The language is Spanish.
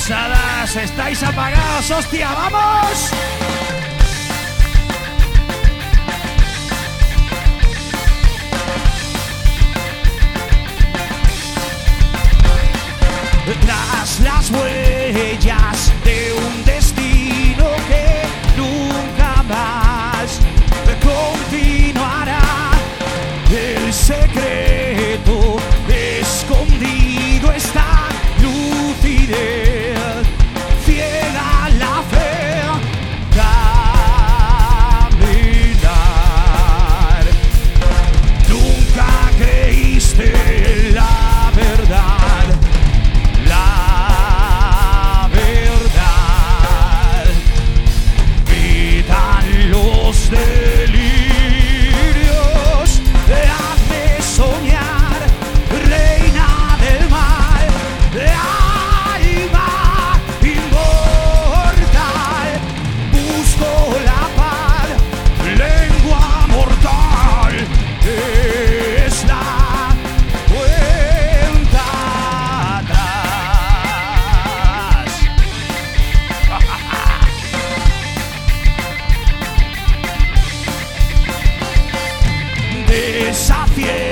pasadas, estáis apagados, hostia, ¡vamos! Tras las huellas de un destino que nunca más continuará, el secreto escondido está, lucidez ciega la fe, caminar. Nunca creíste en la verdad. La verdad, quitan los delirios, hazme soñar, reina del mal, alma inmortal, busco la paz, lengua mortal, es la cuenta atrás. Deshaciendo